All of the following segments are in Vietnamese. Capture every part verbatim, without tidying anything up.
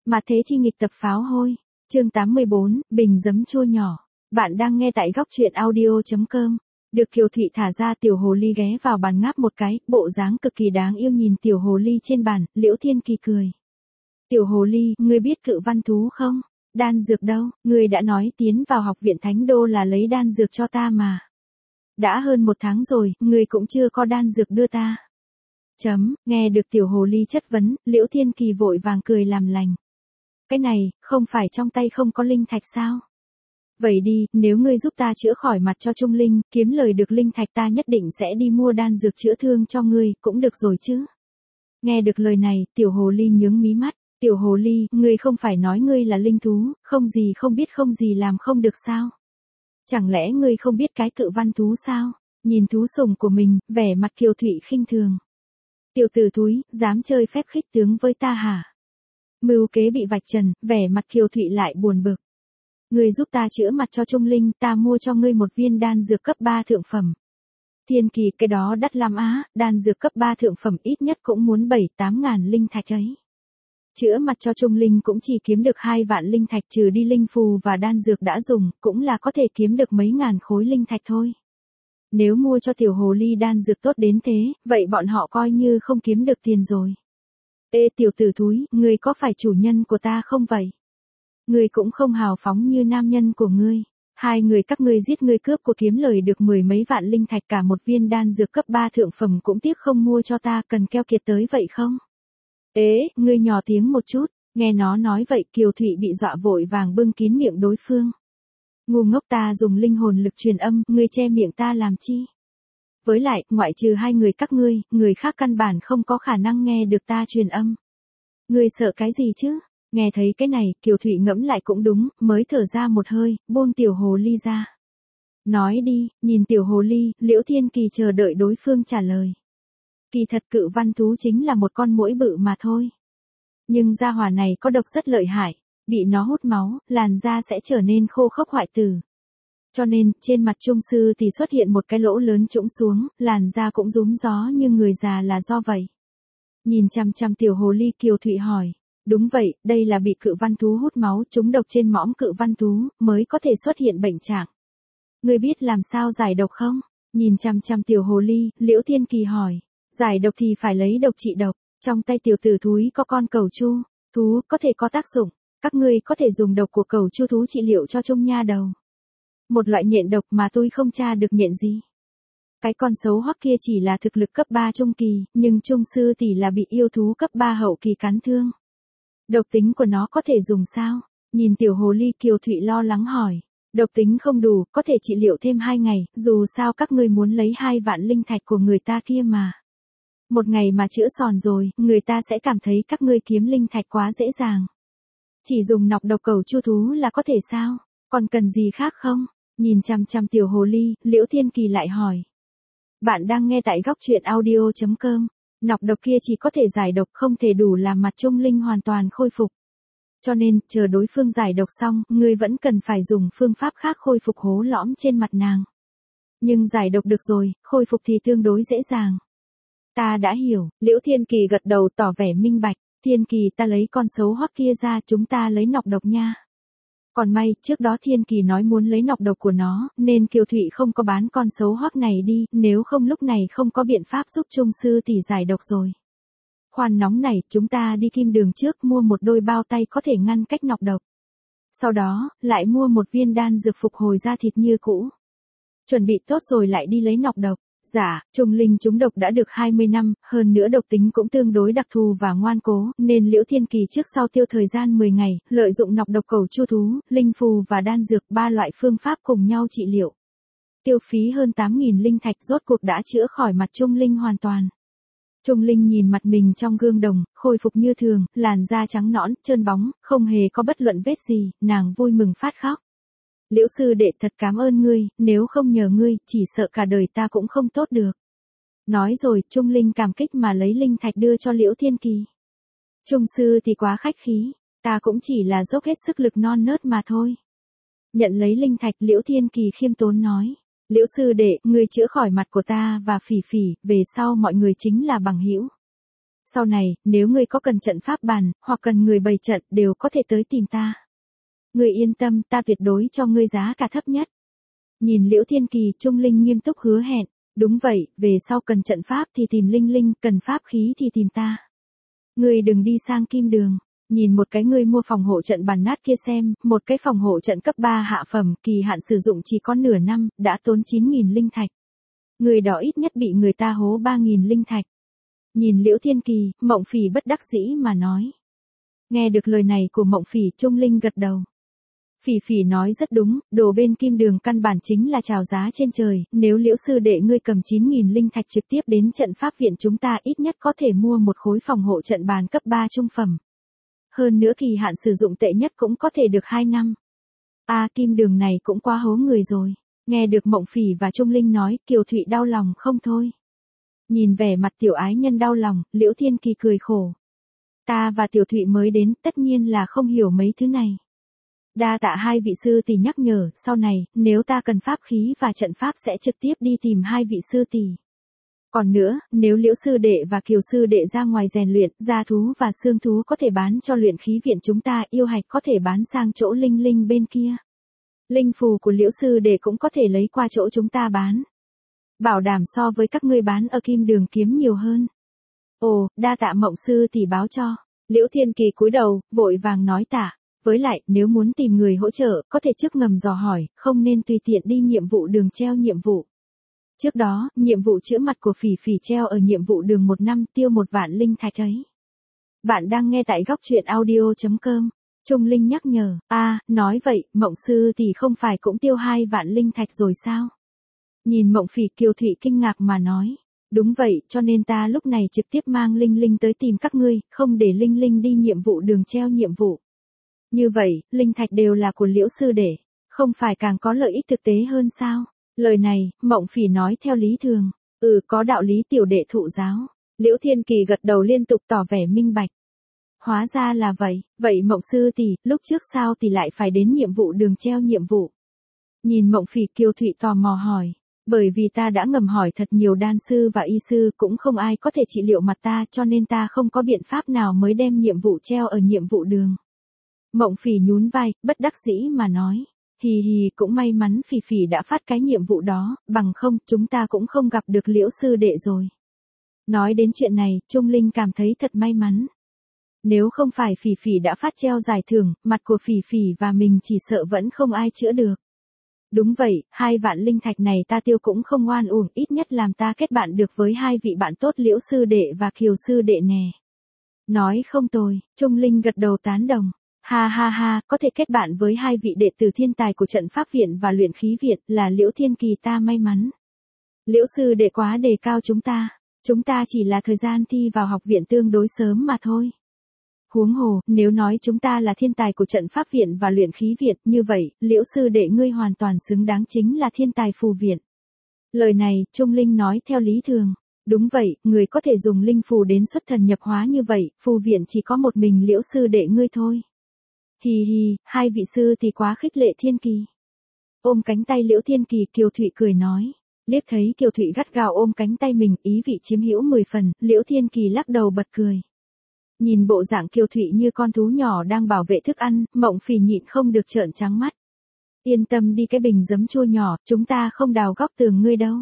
Mà thế chi nghịch tập pháo hôi. Chương tám mươi bốn, bình giấm chua nhỏ. Bạn đang nghe tại góc truyện audio chấm com. Được Kiều Thụy thả ra, tiểu hồ ly ghé vào bàn ngáp một cái, bộ dáng cực kỳ đáng yêu nhìn tiểu hồ ly trên bàn. Liễu Thiên Kỳ cười. Tiểu hồ ly, ngươi biết cự văn thú không? Đan dược đâu? Ngươi đã nói tiến vào học viện Thánh Đô là lấy đan dược cho ta mà. Đã hơn một tháng rồi, ngươi cũng chưa có đan dược đưa ta. Chấm, nghe được tiểu hồ ly chất vấn, Liễu Thiên Kỳ vội vàng cười làm lành. Cái này, không phải trong tay không có linh thạch sao? Vậy đi, nếu ngươi giúp ta chữa khỏi mặt cho Trung Linh, kiếm lời được linh thạch ta nhất định sẽ đi mua đan dược chữa thương cho ngươi, cũng được rồi chứ. Nghe được lời này, tiểu hồ ly nhướng mí mắt. Tiểu hồ ly, ngươi không phải nói ngươi là linh thú, không gì không biết không gì làm không được sao? Chẳng lẽ ngươi không biết cái cự văn thú sao? Nhìn thú sủng của mình, vẻ mặt Kiều Thụy khinh thường. Tiểu tử thúi, dám chơi phép khích tướng với ta hả? Mưu kế bị vạch trần, vẻ mặt Kiều Thụy lại buồn bực. Ngươi giúp ta chữa mặt cho Trung Linh, ta mua cho ngươi một viên đan dược cấp ba thượng phẩm. Thiên Kỳ, cái đó đắt lắm á, đan dược cấp ba thượng phẩm ít nhất cũng muốn bảy tám ngàn linh thạch ấy. Chữa mặt cho Trung Linh cũng chỉ kiếm được hai vạn linh thạch, trừ đi linh phù và đan dược đã dùng, cũng là có thể kiếm được mấy ngàn khối linh thạch thôi. Nếu mua cho tiểu hồ ly đan dược tốt đến thế, vậy bọn họ coi như không kiếm được tiền rồi. Ê tiểu tử thúi, ngươi có phải chủ nhân của ta không vậy? Ngươi cũng không hào phóng như nam nhân của ngươi. Hai người các ngươi giết ngươi cướp của kiếm lời được mười mấy vạn linh thạch, cả một viên đan dược cấp ba thượng phẩm cũng tiếc không mua cho ta, cần keo kiệt tới vậy không? Ế, ngươi nhỏ tiếng một chút, nghe nó nói vậy Kiều Thụy bị dọa vội vàng bưng kín miệng đối phương. Ngu ngốc, ta dùng linh hồn lực truyền âm, ngươi che miệng ta làm chi? Với lại, ngoại trừ hai người các ngươi, người khác căn bản không có khả năng nghe được ta truyền âm. Ngươi sợ cái gì chứ? Nghe thấy cái này, Kiều Thụy ngẫm lại cũng đúng, mới thở ra một hơi, buông tiểu hồ ly ra. Nói đi, nhìn tiểu hồ ly, Liễu Thiên Kỳ chờ đợi đối phương trả lời. Kỳ thật cự văn thú chính là một con muỗi bự mà thôi. Nhưng gia hỏa này có độc rất lợi hại, bị nó hút máu, làn da sẽ trở nên khô khốc hoại tử. Cho nên, trên mặt Trung sư thì xuất hiện một cái lỗ lớn trũng xuống, làn da cũng rúm gió như người già là do vậy. Nhìn chằm chằm tiểu hồ ly, Kiều Thụy hỏi. Đúng vậy, đây là bị cự văn thú hút máu, trúng độc trên mõm cự văn thú, mới có thể xuất hiện bệnh trạng. Ngươi biết làm sao giải độc không? Nhìn chằm chằm tiểu hồ ly, Liễu Thiên Kỳ hỏi. Giải độc thì phải lấy độc trị độc, trong tay tiểu tử thúi có con cẩu chu, thú có thể có tác dụng, các ngươi có thể dùng độc của cẩu chu thú trị liệu cho Trung nha đầu. Một loại nhện độc mà tôi không tra được nhện gì. Cái con xấu hoắc kia chỉ là thực lực cấp ba trung kỳ, nhưng Trung sư tỷ là bị yêu thú cấp ba hậu kỳ cắn thương. Độc tính của nó có thể dùng sao? Nhìn tiểu hồ ly, Kiều Thụy lo lắng hỏi. Độc tính không đủ, có thể trị liệu thêm hai ngày, dù sao các ngươi muốn lấy hai vạn linh thạch của người ta kia mà. Một ngày mà chữa sòn rồi, người ta sẽ cảm thấy các ngươi kiếm linh thạch quá dễ dàng. Chỉ dùng nọc độc cẩu chu thú là có thể sao? Còn cần gì khác không? Nhìn chằm chằm tiểu hồ ly, Liễu Thiên Kỳ lại hỏi. Bạn đang nghe tại góc truyện audio chấm com. Nọc độc kia chỉ có thể giải độc, không thể đủ làm mặt Trung Linh hoàn toàn khôi phục. Cho nên, chờ đối phương giải độc xong, ngươi vẫn cần phải dùng phương pháp khác khôi phục hố lõm trên mặt nàng. Nhưng giải độc được rồi, khôi phục thì tương đối dễ dàng. Ta đã hiểu, Liễu Thiên Kỳ gật đầu tỏ vẻ minh bạch. Thiên Kỳ, ta lấy con xấu hoắc kia ra, chúng ta lấy nọc độc nha. Còn may, trước đó Thiên Kỳ nói muốn lấy nọc độc của nó, nên Kiều Thụy không có bán con xấu hoắc này đi, nếu không lúc này không có biện pháp giúp Trung sư tỷ giải độc rồi. Khoan nóng này, chúng ta đi Kim Đường trước mua một đôi bao tay có thể ngăn cách nọc độc. Sau đó, lại mua một viên đan dược phục hồi da thịt như cũ. Chuẩn bị tốt rồi lại đi lấy nọc độc. Dạ, Trung Linh trúng độc đã được hai mươi năm, hơn nữa độc tính cũng tương đối đặc thù và ngoan cố, nên Liễu Thiên Kỳ trước sau tiêu thời gian mười ngày, lợi dụng nọc độc cẩu chu thú, linh phù và đan dược, ba loại phương pháp cùng nhau trị liệu. Tiêu phí hơn tám nghìn linh thạch, rốt cuộc đã chữa khỏi mặt Trung Linh hoàn toàn. Trung Linh nhìn mặt mình trong gương đồng, khôi phục như thường, làn da trắng nõn, trơn bóng, không hề có bất luận vết gì, nàng vui mừng phát khóc. Liễu sư đệ, thật cảm ơn ngươi, nếu không nhờ ngươi, chỉ sợ cả đời ta cũng không tốt được. Nói rồi, Trung Linh cảm kích mà lấy linh thạch đưa cho Liễu Thiên Kỳ. Trung sư thì quá khách khí, ta cũng chỉ là dốc hết sức lực non nớt mà thôi. Nhận lấy linh thạch, Liễu Thiên Kỳ khiêm tốn nói. Liễu sư đệ, ngươi chữa khỏi mặt của ta và Phỉ Phỉ, về sau mọi người chính là bằng hữu. Sau này, nếu ngươi có cần trận pháp bàn, hoặc cần người bày trận, đều có thể tới tìm ta. Ngươi yên tâm, ta tuyệt đối cho ngươi giá cả thấp nhất. Nhìn Liễu Thiên Kỳ, Trung Linh nghiêm túc hứa hẹn. Đúng vậy, về sau cần trận pháp thì tìm Linh Linh, cần pháp khí thì tìm ta. Ngươi đừng đi sang Kim Đường. Nhìn một cái ngươi mua phòng hộ trận bàn nát kia xem, một cái phòng hộ trận cấp ba hạ phẩm, kỳ hạn sử dụng chỉ có nửa năm, đã tốn chín nghìn linh thạch. Người đó ít nhất bị người ta hố ba nghìn linh thạch. Nhìn Liễu Thiên Kỳ, Mộng Phỉ bất đắc dĩ mà nói. Nghe được lời này của Mộng Phỉ, Trung Linh gật đầu. Phỉ Phỉ nói rất đúng, đồ bên Kim Đường căn bản chính là chào giá trên trời, nếu Liễu sư đệ ngươi cầm chín nghìn linh thạch trực tiếp đến trận pháp viện chúng ta ít nhất có thể mua một khối phòng hộ trận bàn cấp ba trung phẩm. Hơn nữa kỳ hạn sử dụng tệ nhất cũng có thể được hai năm. A à, Kim Đường này cũng quá hố người rồi. Nghe được Mộng Phỉ và Trung Linh nói, Kiều Thụy đau lòng không thôi. Nhìn vẻ mặt tiểu ái nhân đau lòng, Liễu Thiên Kỳ cười khổ. Ta và Tiểu Thụy mới đến, tất nhiên là không hiểu mấy thứ này. Đa tạ hai vị sư tỷ nhắc nhở, sau này, nếu ta cần pháp khí và trận pháp sẽ trực tiếp đi tìm hai vị sư tỷ. Còn nữa, nếu Liễu sư đệ và Kiều sư đệ ra ngoài rèn luyện, gia thú và xương thú có thể bán cho luyện khí viện chúng ta, yêu hạch có thể bán sang chỗ Linh Linh bên kia. Linh phù của Liễu sư đệ cũng có thể lấy qua chỗ chúng ta bán. Bảo đảm so với các ngươi bán ở Kim Đường kiếm nhiều hơn. Ồ, đa tạ Mộng sư tỷ báo cho. Liễu Thiên Kỳ cúi đầu, vội vàng nói tạ. Với lại, nếu muốn tìm người hỗ trợ, có thể trước ngầm dò hỏi, không nên tùy tiện đi nhiệm vụ đường treo nhiệm vụ. Trước đó, nhiệm vụ chữa mặt của Phỉ Phỉ treo ở nhiệm vụ đường một năm tiêu một vạn linh thạch ấy. Bạn đang nghe tại góc truyện audio chấm com. Trung Linh nhắc nhở, a à, nói vậy, Mộng sư thì không phải cũng tiêu hai vạn linh thạch rồi sao? Nhìn Mộng Phỉ, Kiều Thụy kinh ngạc mà nói. Đúng vậy, cho nên ta lúc này trực tiếp mang Linh Linh tới tìm các ngươi, không để Linh Linh đi nhiệm vụ đường treo nhiệm vụ. Như vậy, linh thạch đều là của Liễu sư đệ, không phải càng có lợi ích thực tế hơn sao? Lời này, Mộng Phỉ nói theo lý thường. Ừ, có đạo lý tiểu đệ thụ giáo. Liễu Thiên Kỳ gật đầu liên tục tỏ vẻ minh bạch. Hóa ra là vậy, vậy Mộng sư tỷ, lúc trước sao tỷ lại phải đến nhiệm vụ đường treo nhiệm vụ? Nhìn Mộng Phỉ, Kiều Thụy tò mò hỏi. Bởi vì ta đã ngầm hỏi thật nhiều đan sư và y sư, cũng không ai có thể trị liệu mặt ta, cho nên ta không có biện pháp nào mới đem nhiệm vụ treo ở nhiệm vụ đường. Mộng Phỉ nhún vai, bất đắc dĩ mà nói. Hì hì, cũng may mắn Phỉ Phỉ đã phát cái nhiệm vụ đó, bằng không, chúng ta cũng không gặp được Liễu sư đệ rồi. Nói đến chuyện này, Trung Linh cảm thấy thật may mắn. Nếu không phải Phỉ Phỉ đã phát treo giải thưởng, mặt của Phỉ Phỉ và mình chỉ sợ vẫn không ai chữa được. Đúng vậy, hai vạn linh thạch này ta tiêu cũng không oan uổng, ít nhất làm ta kết bạn được với hai vị bạn tốt Liễu sư đệ và Kiều sư đệ nè. Nói không tồi, Trung Linh gật đầu tán đồng. Ha ha ha, có thể kết bạn với hai vị đệ tử thiên tài của trận pháp viện và luyện khí viện là Liễu Thiên Kỳ ta may mắn. Liễu sư đệ quá đề cao chúng ta, chúng ta chỉ là thời gian thi vào học viện tương đối sớm mà thôi. Huống hồ, nếu nói chúng ta là thiên tài của trận pháp viện và luyện khí viện, như vậy, Liễu sư đệ ngươi hoàn toàn xứng đáng chính là thiên tài phù viện. Lời này, Trung Linh nói theo lý thường. Đúng vậy, người có thể dùng linh phù đến xuất thần nhập hóa như vậy, phù viện chỉ có một mình Liễu sư đệ ngươi thôi. Hì hì, hai vị sư thì quá khích lệ Thiên Kỳ. Ôm cánh tay Liễu Thiên Kỳ, Kiều Thụy cười nói. Liếc thấy Kiều Thụy gắt gao ôm cánh tay mình, ý vị chiếm hữu mười phần, Liễu Thiên Kỳ lắc đầu bật cười. Nhìn bộ dạng Kiều Thụy như con thú nhỏ đang bảo vệ thức ăn, Mộng Phỉ nhịn không được trợn trắng mắt. Yên tâm đi cái bình giấm chua nhỏ, chúng ta không đào góc tường ngươi đâu.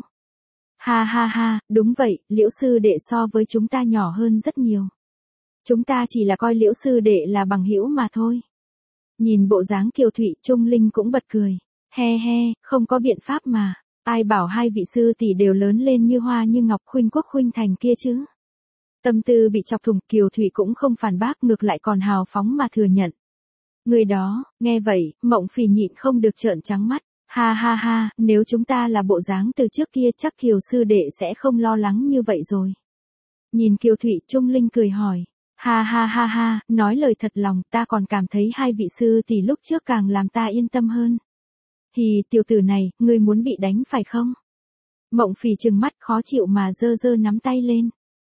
Ha ha ha, đúng vậy, Liễu sư đệ so với chúng ta nhỏ hơn rất nhiều. Chúng ta chỉ là coi Liễu sư đệ là bằng hữu mà thôi. Nhìn bộ dáng Kiều Thụy, Trung Linh cũng bật cười. He he, không có biện pháp mà. Ai bảo hai vị sư tỷ đều lớn lên như hoa như ngọc khuynh quốc khuynh thành kia chứ. Tâm tư bị chọc thủng, Kiều Thụy cũng không phản bác, ngược lại còn hào phóng mà thừa nhận. Người đó, nghe vậy, Mộng Phỉ nhịn không được trợn trắng mắt. Ha ha ha, nếu chúng ta là bộ dáng từ trước kia chắc Kiều sư đệ sẽ không lo lắng như vậy rồi. Nhìn Kiều Thụy, Trung Linh cười hỏi. Ha ha ha ha, nói lời thật lòng, ta còn cảm thấy hai vị sư tỷ lúc trước càng làm ta yên tâm hơn. Thì tiểu tử này, ngươi muốn bị đánh phải không? Mộng Phỉ trừng mắt khó chịu mà giơ giơ nắm tay lên.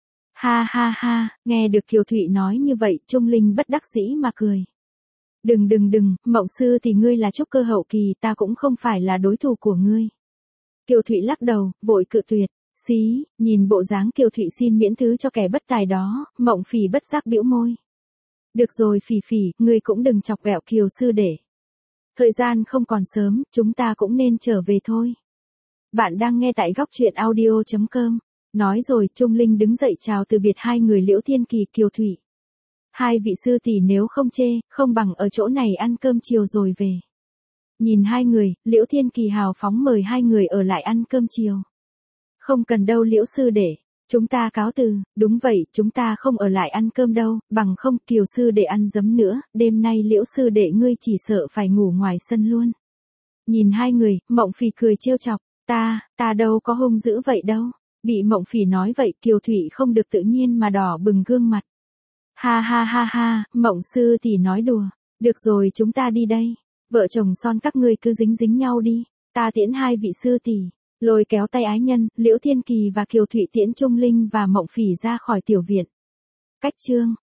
Ha ha ha, nghe được Kiều Thụy nói như vậy, Trung Linh bất đắc dĩ mà cười. Đừng đừng đừng, Mộng sư thì ngươi là trúc cơ hậu kỳ, ta cũng không phải là đối thủ của ngươi. Kiều Thụy lắc đầu, vội cự tuyệt. Xí, nhìn bộ dáng Kiều Thụy xin miễn thứ cho kẻ bất tài đó, Mộng Phỉ bất giác bĩu môi. Được rồi Phỉ Phỉ, ngươi cũng đừng chọc ghẹo Kiều sư đệ. Thời gian không còn sớm, chúng ta cũng nên trở về thôi. Bạn đang nghe tại góc truyện audio chấm com. Nói rồi, Trung Linh đứng dậy chào từ biệt hai người Liễu Thiên Kỳ, Kiều Thụy. Hai vị sư tỷ nếu không chê, không bằng ở chỗ này ăn cơm chiều rồi về. Nhìn hai người, Liễu Thiên Kỳ hào phóng mời hai người ở lại ăn cơm chiều. Không cần đâu Liễu sư đệ, chúng ta cáo từ. Đúng vậy, chúng ta không ở lại ăn cơm đâu, bằng không Kiều sư đệ ăn dấm nữa, đêm nay Liễu sư đệ ngươi chỉ sợ phải ngủ ngoài sân luôn. Nhìn hai người, Mộng Phỉ cười trêu chọc, ta, ta đâu có hung dữ vậy đâu. Bị Mộng Phỉ nói vậy, Kiều Thụy không được tự nhiên mà đỏ bừng gương mặt. Ha ha ha ha, Mộng sư tỷ nói đùa. Được rồi, chúng ta đi đây. Vợ chồng son các ngươi cứ dính dính nhau đi, ta tiễn hai vị sư tỷ. Lôi kéo tay ái nhân, Liễu Thiên Kỳ và Kiều Thụy tiễn Trung Linh và Mộng Phỉ ra khỏi tiểu viện. Cách chương